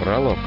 Пролог.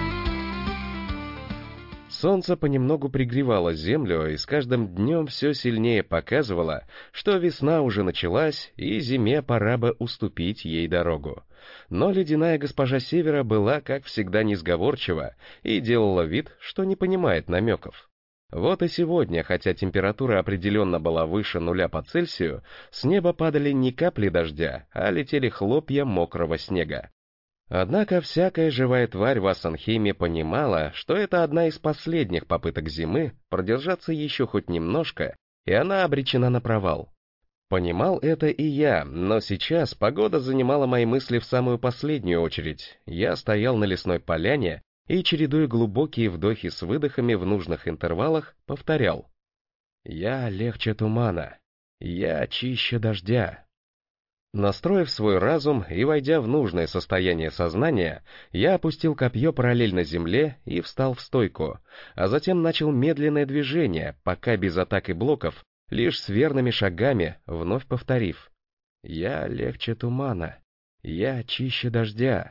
Солнце понемногу пригревало землю, и с каждым днем все сильнее показывало, что весна уже началась, и зиме пора бы уступить ей дорогу. Но ледяная госпожа Севера была, как всегда, несговорчива и делала вид, что не понимает намеков. Вот и сегодня, хотя температура определенно была выше 0 по Цельсию, с неба падали не капли дождя, а летели хлопья мокрого снега. Однако всякая живая тварь в Ассанхейме понимала, что это одна из последних попыток зимы продержаться еще хоть немножко, и она обречена на провал. Понимал это и я, но сейчас погода занимала мои мысли в самую последнюю очередь. Я стоял на лесной поляне и, чередуя глубокие вдохи с выдохами в нужных интервалах, повторял: «Я легче тумана, я чище дождя». Настроив свой разум и войдя в нужное состояние сознания, я опустил копье параллельно земле и встал в стойку, а затем начал медленное движение, пока без атак и блоков, лишь с верными шагами, вновь повторив: «Я легче тумана, я чище дождя».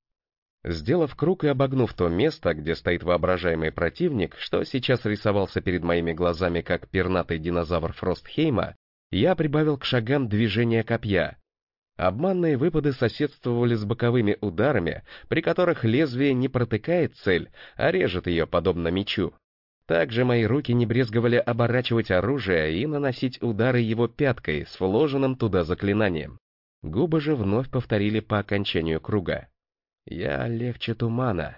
Сделав круг и обогнув то место, где стоит воображаемый противник, что сейчас рисовался перед моими глазами как пернатый динозавр Фростхейма, я прибавил к шагам движения копья. Обманные выпады соседствовали с боковыми ударами, при которых лезвие не протыкает цель, а режет ее подобно мечу. Также мои руки не брезговали оборачивать оружие и наносить удары его пяткой с вложенным туда заклинанием. Губы же вновь повторили по окончанию круга: «Я легче тумана,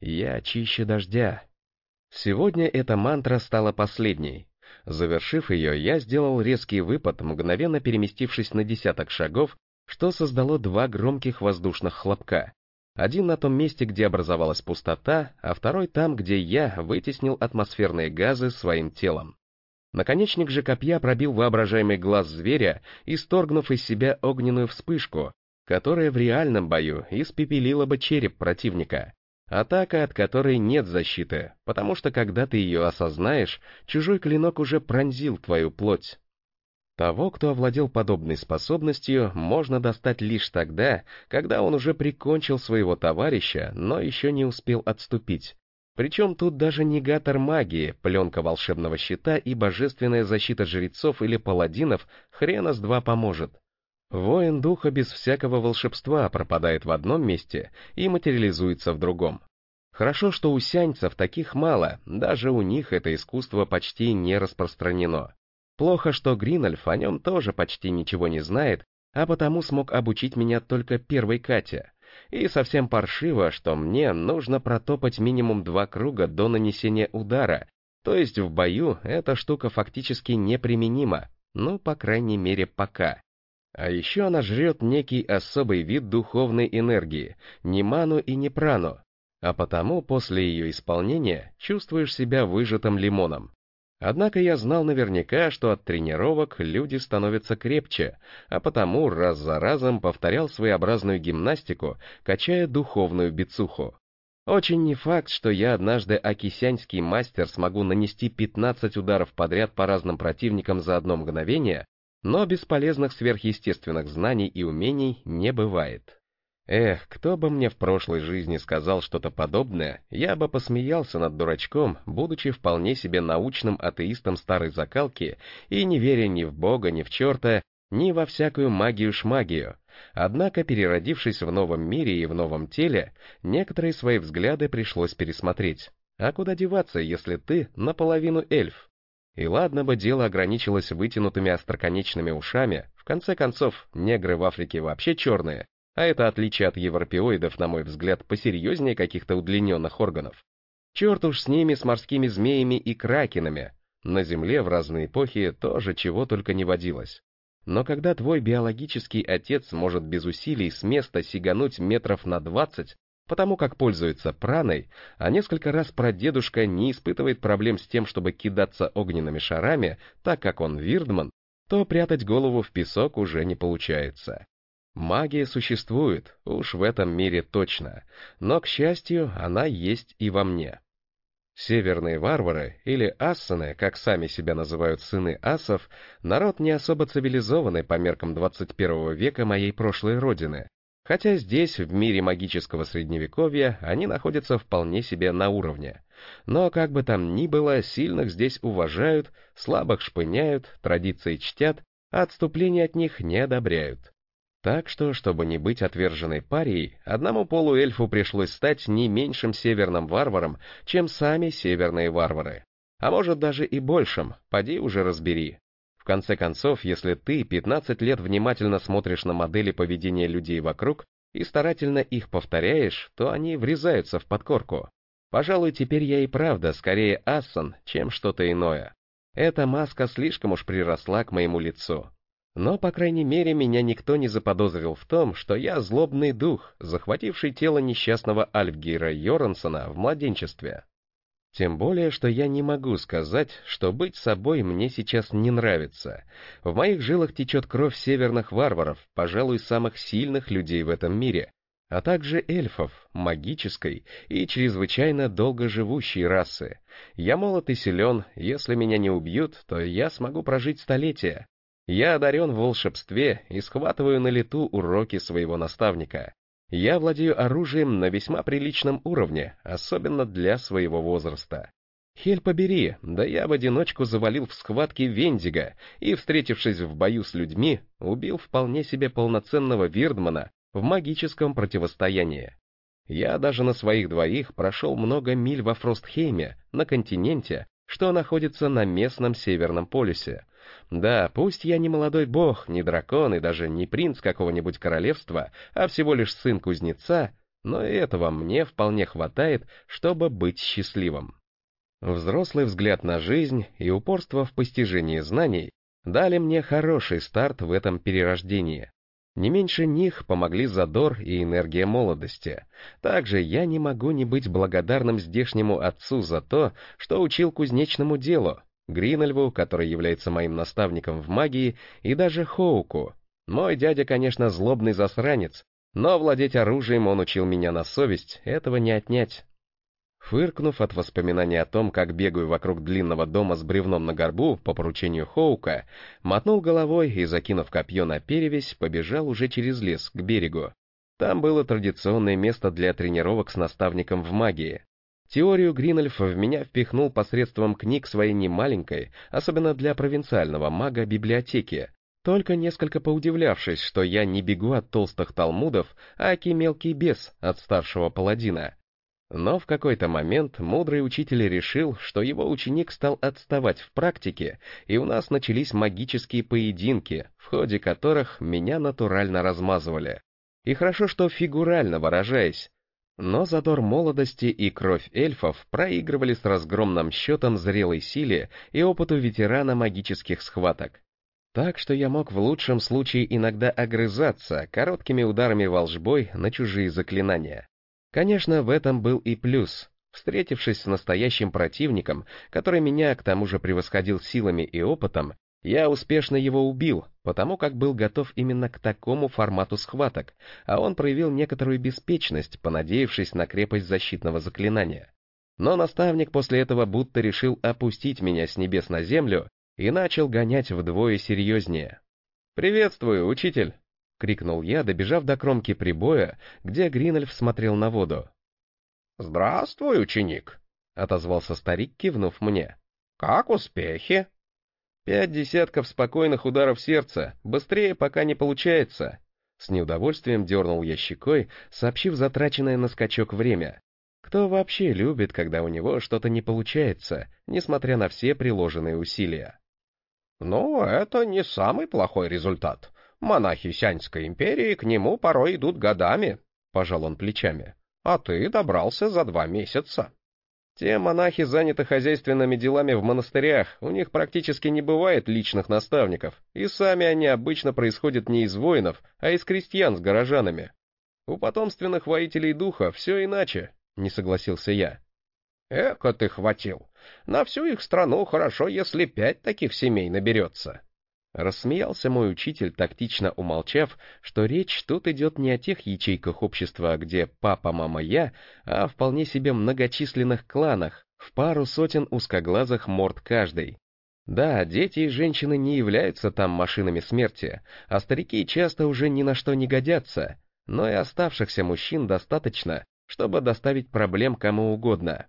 я чище дождя». Сегодня эта мантра стала последней. Завершив ее, я сделал резкий выпад, мгновенно переместившись на десяток шагов, что создало 2 громких воздушных хлопка. Один на том месте, где образовалась пустота, а второй там, где я вытеснил атмосферные газы своим телом. Наконечник же копья пробил воображаемый глаз зверя, исторгнув из себя огненную вспышку, которая в реальном бою испепелила бы череп противника. Атака, от которой нет защиты, потому что когда ты ее осознаешь, чужой клинок уже пронзил твою плоть. Того, кто овладел подобной способностью, можно достать лишь тогда, когда он уже прикончил своего товарища, но еще не успел отступить. Причем тут даже негатор магии, пленка волшебного щита и божественная защита жрецов или паладинов хрена с два поможет. Воин духа без всякого волшебства пропадает в одном месте и материализуется в другом. Хорошо, что у сяньцев таких мало, даже у них это искусство почти не распространено. Плохо, что Гринольф о нем тоже почти ничего не знает, а потому смог обучить меня только первой Кате. И совсем паршиво, что мне нужно протопать минимум 2 круга до нанесения удара, то есть в бою эта штука фактически неприменима, ну, по крайней мере, пока. А еще она жрет некий особый вид духовной энергии, не ману и не прану, а потому после ее исполнения чувствуешь себя выжатым лимоном. Однако я знал наверняка, что от тренировок люди становятся крепче, а потому раз за разом повторял своеобразную гимнастику, качая духовную бицуху. Очень не факт, что я однажды акисянский мастер смогу нанести 15 ударов подряд по разным противникам за одно мгновение, но бесполезных сверхъестественных знаний и умений не бывает. Эх, кто бы мне в прошлой жизни сказал что-то подобное, я бы посмеялся над дурачком, будучи вполне себе научным атеистом старой закалки и не веря ни в Бога, ни в черта, ни во всякую магию-шмагию. Однако, переродившись в новом мире и в новом теле, некоторые свои взгляды пришлось пересмотреть. А куда деваться, если ты наполовину эльф? И ладно бы дело ограничилось вытянутыми остроконечными ушами, в конце концов, негры в Африке вообще черные, а это отличие от европеоидов, на мой взгляд, посерьезнее каких-то удлиненных органов. Черт уж с ними, с морскими змеями и кракенами. На Земле в разные эпохи тоже чего только не водилось. Но когда твой биологический отец может без усилий с места сигануть метров на 20, потому как пользуется праной, а несколько раз прадедушка не испытывает проблем с тем, чтобы кидаться огненными шарами, так как он вирдман, то прятать голову в песок уже не получается. Магия существует, уж в этом мире точно, но, к счастью, она есть и во мне. Северные варвары, или ассаны, как сами себя называют сыны ассов, народ не особо цивилизованный по меркам 21 века моей прошлой родины. Хотя здесь, в мире магического средневековья, они находятся вполне себе на уровне. Но как бы там ни было, сильных здесь уважают, слабых шпыняют, традиции чтят, а отступления от них не одобряют. Так что, чтобы не быть отверженной парией, одному полуэльфу пришлось стать не меньшим северным варваром, чем сами северные варвары. А может даже и большим, поди уже разбери. В конце концов, если ты 15 лет внимательно смотришь на модели поведения людей вокруг и старательно их повторяешь, то они врезаются в подкорку. Пожалуй, теперь я и правда скорее Ассан, чем что-то иное. Эта маска слишком уж приросла к моему лицу. Но, по крайней мере, меня никто не заподозрил в том, что я злобный дух, захвативший тело несчастного Альфгейра Йорансона в младенчестве. Тем более, что я не могу сказать, что быть собой мне сейчас не нравится. В моих жилах течет кровь северных варваров, пожалуй, самых сильных людей в этом мире, а также эльфов, магической и чрезвычайно долгоживущей расы. Я молод и силен, если меня не убьют, то я смогу прожить столетия. Я одарен в волшебстве и схватываю на лету уроки своего наставника. Я владею оружием на весьма приличном уровне, особенно для своего возраста. Хель побери, да я в одиночку завалил в схватке Вендига и, встретившись в бою с людьми, убил вполне себе полноценного Вирдмана в магическом противостоянии. Я даже на своих двоих прошел много миль во Фростхейме, на континенте, что находится на местном Северном полюсе. Да, пусть я не молодой бог, не дракон и даже не принц какого-нибудь королевства, а всего лишь сын кузнеца, но и этого мне вполне хватает, чтобы быть счастливым. Взрослый взгляд на жизнь и упорство в постижении знаний дали мне хороший старт в этом перерождении. Не меньше них помогли задор и энергия молодости. Также я не могу не быть благодарным здешнему отцу за то, что учил кузнечному делу, Гринельву, который является моим наставником в магии, и даже Хоуку. Мой дядя, конечно, злобный засранец, но владеть оружием он учил меня на совесть, этого не отнять. Фыркнув от воспоминаний о том, как бегаю вокруг длинного дома с бревном на горбу по поручению Хоука, мотнул головой и, закинув копье на перевязь, побежал уже через лес, к берегу. Там было традиционное место для тренировок с наставником в магии. Теорию Гринельф в меня впихнул посредством книг своей немаленькой, особенно для провинциального мага, библиотеки, только несколько поудивлявшись, что я не бегу от толстых талмудов, а аки мелкий бес от старшего паладина. Но в какой-то момент мудрый учитель решил, что его ученик стал отставать в практике, и у нас начались магические поединки, в ходе которых меня натурально размазывали. И хорошо, что фигурально выражаясь. Но задор молодости и кровь эльфов проигрывали с разгромным счетом зрелой силе и опыту ветерана магических схваток. Так что я мог в лучшем случае иногда огрызаться короткими ударами волшбой на чужие заклинания. Конечно, в этом был и плюс. Встретившись с настоящим противником, который меня к тому же превосходил силами и опытом, я успешно его убил, потому как был готов именно к такому формату схваток, а он проявил некоторую беспечность, понадеявшись на крепость защитного заклинания. Но наставник после этого будто решил опустить меня с небес на землю и начал гонять вдвое серьезнее. «Приветствую, учитель!» — крикнул я, добежав до кромки прибоя, где Гринельф смотрел на воду. «Здравствуй, ученик!» — отозвался старик, кивнув мне. «Как успехи?» 5 десятков спокойных ударов сердца, быстрее пока не получается. С неудовольствием дернул я щекой, сообщив затраченное на скачок время. Кто вообще любит, когда у него что-то не получается, несмотря на все приложенные усилия? «Ну, это не самый плохой результат. Монахи Сяньской империи к нему порой идут годами», — пожал он плечами. «А ты добрался за 2 месяца». Те монахи заняты хозяйственными делами в монастырях, у них практически не бывает личных наставников, и сами они обычно происходят не из воинов, а из крестьян с горожанами. У потомственных воителей духа все иначе, не согласился я. «Эко ты хватил. На всю их страну хорошо, если 5 таких семей наберется». Рассмеялся мой учитель, тактично умолчав, что речь тут идет не о тех ячейках общества, где папа, мама, я, а о вполне себе многочисленных кланах, в пару сотен узкоглазых морд каждый. Да, дети и женщины не являются там машинами смерти, а старики часто уже ни на что не годятся, но и оставшихся мужчин достаточно, чтобы доставить проблем кому угодно.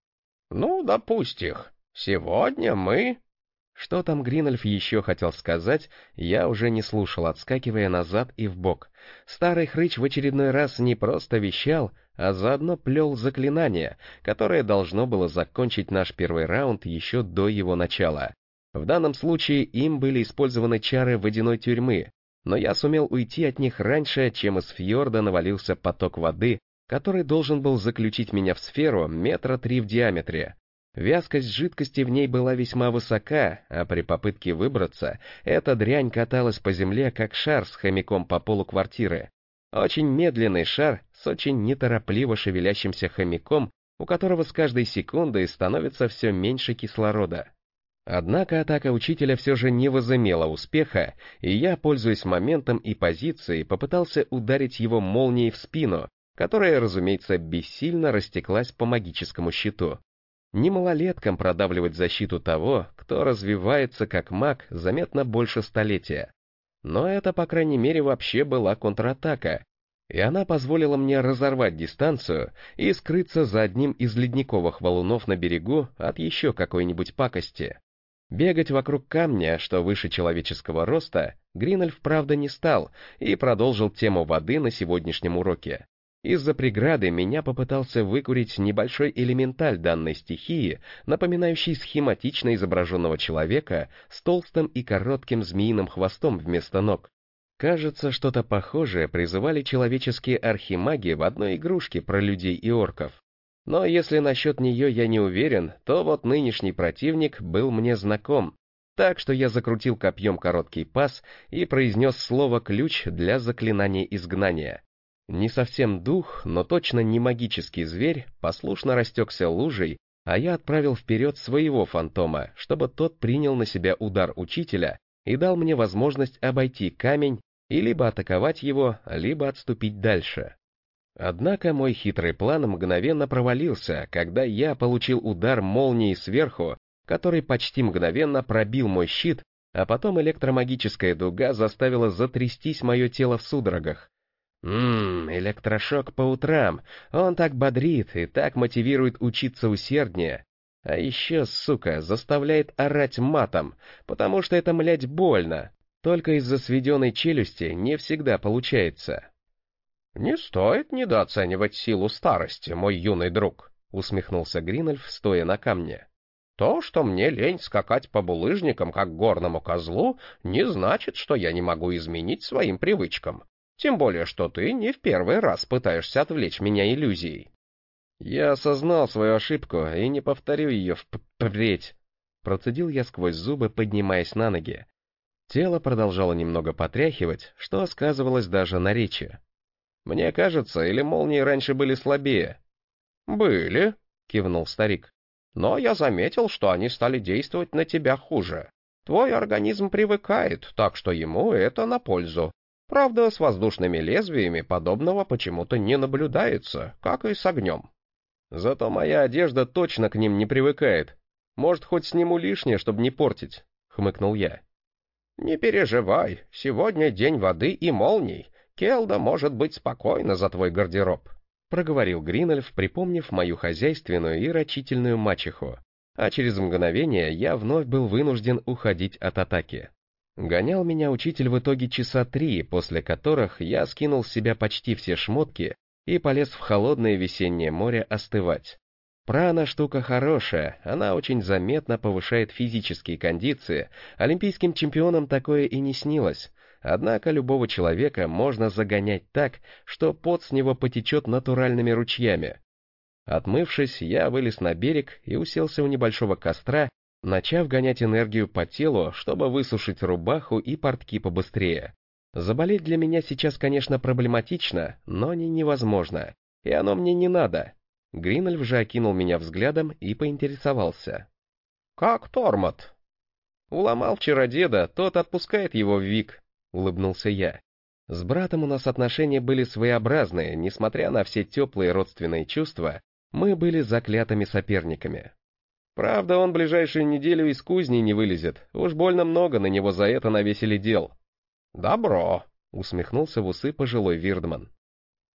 «Ну, допустим их. Сегодня мы...» Что там Гринольф еще хотел сказать, я уже не слушал, отскакивая назад и вбок. Старый хрыч в очередной раз не просто вещал, а заодно плел заклинание, которое должно было закончить наш первый раунд еще до его начала. В данном случае им были использованы чары водяной тюрьмы, но я сумел уйти от них раньше, чем из фьорда навалился поток воды, который должен был заключить меня в сферу 3 метра в диаметре. Вязкость жидкости в ней была весьма высока, а при попытке выбраться, эта дрянь каталась по земле, как шар с хомяком по полу квартиры. Очень медленный шар с очень неторопливо шевелящимся хомяком, у которого с каждой секундой становится все меньше кислорода. Однако атака учителя все же не возымела успеха, и я, пользуясь моментом и позицией, попытался ударить его молнией в спину, которая, разумеется, бессильно растеклась по магическому щиту. Не малолеткам продавливать защиту того, кто развивается как маг заметно больше столетия. Но это, по крайней мере, вообще была контратака, и она позволила мне разорвать дистанцию и скрыться за одним из ледниковых валунов на берегу от еще какой-нибудь пакости. Бегать вокруг камня, что выше человеческого роста, Гринольф, правда, не стал и продолжил тему воды на сегодняшнем уроке. Из-за преграды меня попытался выкурить небольшой элементаль данной стихии, напоминающий схематично изображенного человека с толстым и коротким змеиным хвостом вместо ног. Кажется, что-то похожее призывали человеческие архимаги в одной игрушке про людей и орков. Но если насчет нее я не уверен, то вот нынешний противник был мне знаком, так что я закрутил копьем короткий пас и произнес слово-ключ для заклинания изгнания. Не совсем дух, но точно не магический зверь послушно растекся лужей, а я отправил вперед своего фантома, чтобы тот принял на себя удар учителя и дал мне возможность обойти камень и либо атаковать его, либо отступить дальше. Однако мой хитрый план мгновенно провалился, когда я получил удар молнии сверху, который почти мгновенно пробил мой щит, а потом электромагическая дуга заставила затрястись мое тело в судорогах. Электрошок по утрам, он так бодрит и так мотивирует учиться усерднее. А еще, сука, заставляет орать матом, потому что это, млядь, больно. Только из-за сведенной челюсти не всегда получается. «Не стоит недооценивать силу старости, мой юный друг», — усмехнулся Гринольф, стоя на камне. «То, что мне лень скакать по булыжникам, как горному козлу, не значит, что я не могу изменить своим привычкам. Тем более, что ты не в первый раз пытаешься отвлечь меня иллюзией». «Я осознал свою ошибку и не повторю ее впредь», — процедил я сквозь зубы, поднимаясь на ноги. Тело продолжало немного потряхивать, что сказывалось даже на речи. «Мне кажется, или молнии раньше были слабее?» «Были», — кивнул старик. «Но я заметил, что они стали действовать на тебя хуже. Твой организм привыкает, так что ему это на пользу. Правда, с воздушными лезвиями подобного почему-то не наблюдается, как и с огнем». «Зато моя одежда точно к ним не привыкает. Может, хоть сниму лишнее, чтобы не портить», — хмыкнул я. «Не переживай, сегодня день воды и молний. Келда может быть спокойна за твой гардероб», — проговорил Гринольф, припомнив мою хозяйственную и рачительную мачеху. А через мгновение я вновь был вынужден уходить от атаки. Гонял меня учитель в итоге часа 3, после которых я скинул с себя почти все шмотки и полез в холодное весеннее море остывать. Прана штука хорошая, она очень заметно повышает физические кондиции, олимпийским чемпионам такое и не снилось. Однако любого человека можно загонять так, что пот с него потечет натуральными ручьями. Отмывшись, я вылез на берег и уселся у небольшого костра, начав гонять энергию по телу, чтобы высушить рубаху и портки побыстрее. Заболеть для меня сейчас, конечно, проблематично, но не невозможно, и оно мне не надо. Гринольф же окинул меня взглядом и поинтересовался. «Как Тормот?» «Уломал вчера деда, тот отпускает его в Вик», — улыбнулся я. С братом у нас отношения были своеобразные, несмотря на все теплые родственные чувства, мы были заклятыми соперниками. Правда, он ближайшую неделю из кузни не вылезет, уж больно много на него за это навесили дел. «Добро», — усмехнулся в усы пожилой Вирдман.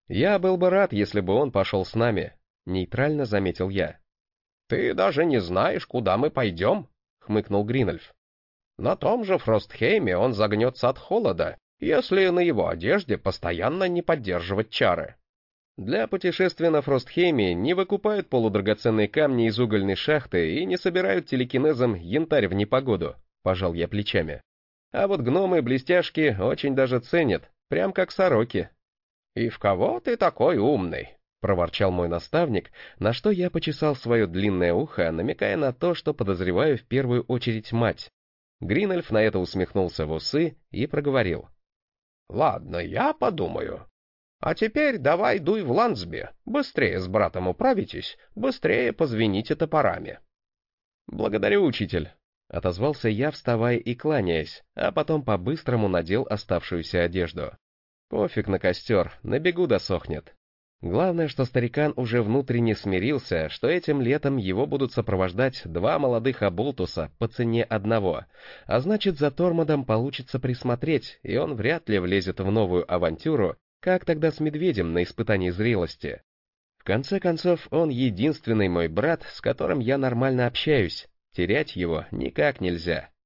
«Я был бы рад, если бы он пошел с нами», — нейтрально заметил я. «Ты даже не знаешь, куда мы пойдем?» — хмыкнул Гринольф. «На том же Фростхейме он загнется от холода, если на его одежде постоянно не поддерживать чары». Для путешествия на Фростхейме не выкупают полудрагоценные камни из угольной шахты и не собирают телекинезом янтарь в непогоду, пожал я плечами. А вот гномы-блестяшки очень даже ценят, прям как сороки. «И в кого ты такой умный?» — проворчал мой наставник, на что я почесал свое длинное ухо, намекая на то, что подозреваю в первую очередь мать. Гринольф на это усмехнулся в усы и проговорил. «Ладно, я подумаю. А теперь давай дуй в Лансби, быстрее с братом управитесь, быстрее позвените топорами». «Благодарю, учитель», — отозвался я, вставая и кланяясь, а потом по-быстрому надел оставшуюся одежду. «Пофиг на костер, на бегу досохнет». Главное, что старикан уже внутренне смирился, что этим летом его будут сопровождать два молодых оболтуса по цене одного, а значит, за Тормодом получится присмотреть, и он вряд ли влезет в новую авантюру, как тогда с медведем на испытании зрелости. В конце концов, он единственный мой брат, с которым я нормально общаюсь, терять его никак нельзя.